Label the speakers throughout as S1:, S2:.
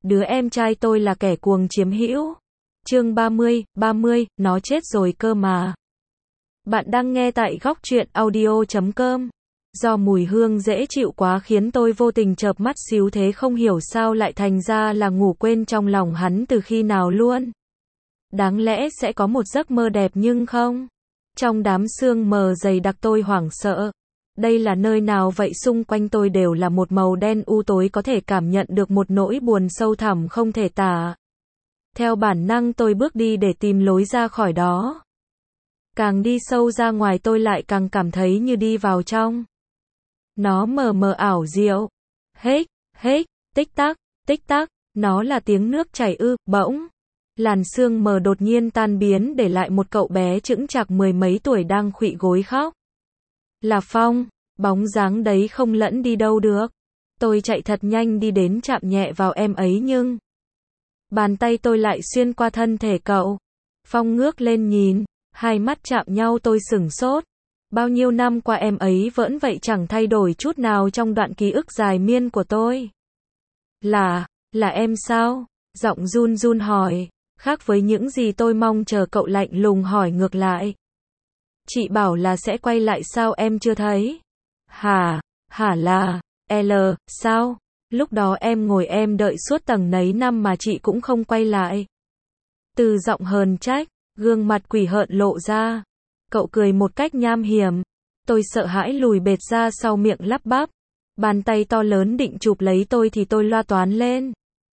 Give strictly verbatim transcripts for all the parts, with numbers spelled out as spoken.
S1: Đứa em trai tôi là kẻ cuồng chiếm hữu. Chương ba mươi, ba mươi, nó chết rồi cơ mà. Bạn đang nghe tại góc truyện audio chấm com. Do mùi hương dễ chịu quá khiến tôi vô tình chợp mắt xíu thế không hiểu sao lại thành ra là ngủ quên trong lòng hắn từ khi nào luôn. Đáng lẽ sẽ có một giấc mơ đẹp nhưng không. Trong đám sương mờ dày đặc tôi hoảng sợ. Đây là nơi nào vậy? Xung quanh tôi đều là một màu đen u tối, có thể cảm nhận được một nỗi buồn sâu thẳm không thể tả. Theo bản năng tôi bước đi để tìm lối ra khỏi đó. Càng đi sâu ra ngoài tôi lại càng cảm thấy như đi vào trong. Nó mờ mờ ảo diệu. Hếch, hếch, tích tắc, tích tắc, nó là tiếng nước chảy ư, bỗng. Làn sương mờ đột nhiên tan biến để lại một cậu bé chững chạc mười mấy tuổi đang khuỵu gối khóc. Là Phong, bóng dáng đấy không lẫn đi đâu được. Tôi chạy thật nhanh đi đến chạm nhẹ vào em ấy nhưng bàn tay tôi lại xuyên qua thân thể cậu. Phong ngước lên nhìn, hai mắt chạm nhau tôi sửng sốt. Bao nhiêu năm qua em ấy vẫn vậy, chẳng thay đổi chút nào trong đoạn ký ức dài miên của tôi. Là, là em sao? Giọng run run hỏi, khác với những gì tôi mong chờ. Cậu lạnh lùng hỏi ngược lại. Chị bảo là sẽ quay lại sao em chưa thấy? Hả? Hả là? L, sao? Lúc đó em ngồi em đợi suốt tầng nấy năm mà chị cũng không quay lại. Từ giọng hờn trách, gương mặt quỷ hợn lộ ra. Cậu cười một cách nham hiểm. Tôi sợ hãi lùi bệt ra sau miệng lắp bắp. Bàn tay to lớn định chụp lấy tôi thì tôi loa toán lên.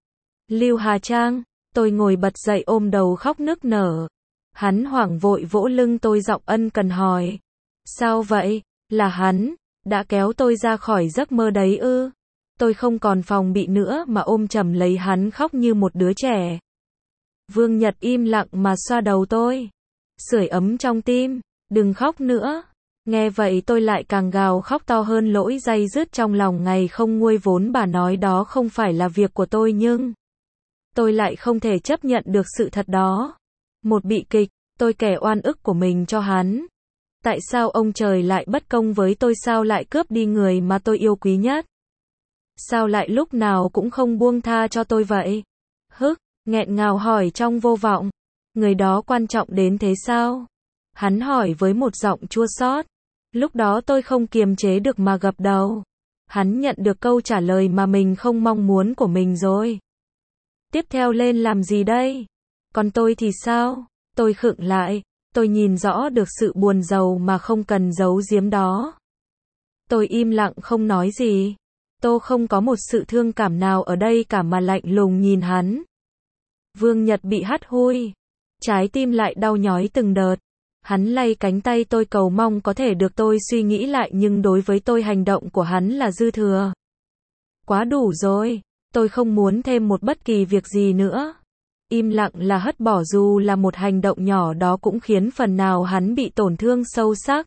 S1: Lưu Hà Trang, tôi ngồi bật dậy ôm đầu khóc nức nở. Hắn hoảng vội vỗ lưng tôi, giọng ân cần hỏi. Sao vậy? Là hắn đã kéo tôi ra khỏi giấc mơ đấy ư? Tôi không còn phòng bị nữa mà ôm chầm lấy hắn khóc như một đứa trẻ. Vương Nhật im lặng mà xoa đầu tôi, sưởi ấm trong tim. Đừng khóc nữa. Nghe vậy tôi lại càng gào khóc to hơn, nỗi day dứt trong lòng ngày không nguôi. Vốn bà nói đó không phải là việc của tôi nhưng tôi lại không thể chấp nhận được sự thật đó. Một bi kịch, tôi kể oan ức của mình cho hắn. Tại sao ông trời lại bất công với tôi? Sao lại cướp đi người mà tôi yêu quý nhất? Sao lại lúc nào cũng không buông tha cho tôi vậy? Hức, nghẹn ngào hỏi trong vô vọng. Người đó quan trọng đến thế sao? Hắn hỏi với một giọng chua xót. Lúc đó tôi không kiềm chế được mà gập đầu. Hắn nhận được câu trả lời mà mình không mong muốn của mình rồi. Tiếp theo lên làm gì đây? Còn tôi thì sao? Tôi khựng lại. Tôi nhìn rõ được sự buồn rầu mà không cần giấu giếm đó. Tôi im lặng không nói gì. Tôi không có một sự thương cảm nào ở đây cả mà lạnh lùng nhìn hắn. Vương Nhật bị hắt hủi. Trái tim lại đau nhói từng đợt. Hắn lay cánh tay tôi cầu mong có thể được tôi suy nghĩ lại, nhưng đối với tôi hành động của hắn là dư thừa. Quá đủ rồi. Tôi không muốn thêm một bất kỳ việc gì nữa. Im lặng là hất bỏ, dù là một hành động nhỏ đó cũng khiến phần nào hắn bị tổn thương sâu sắc.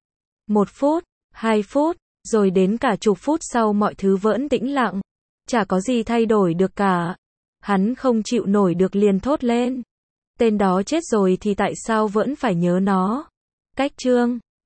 S1: Một phút, hai phút, rồi đến cả chục phút sau mọi thứ vẫn tĩnh lặng. Chả có gì thay đổi được cả. Hắn không chịu nổi được liền thốt lên. Tên đó chết rồi thì tại sao vẫn phải nhớ nó? Cách chương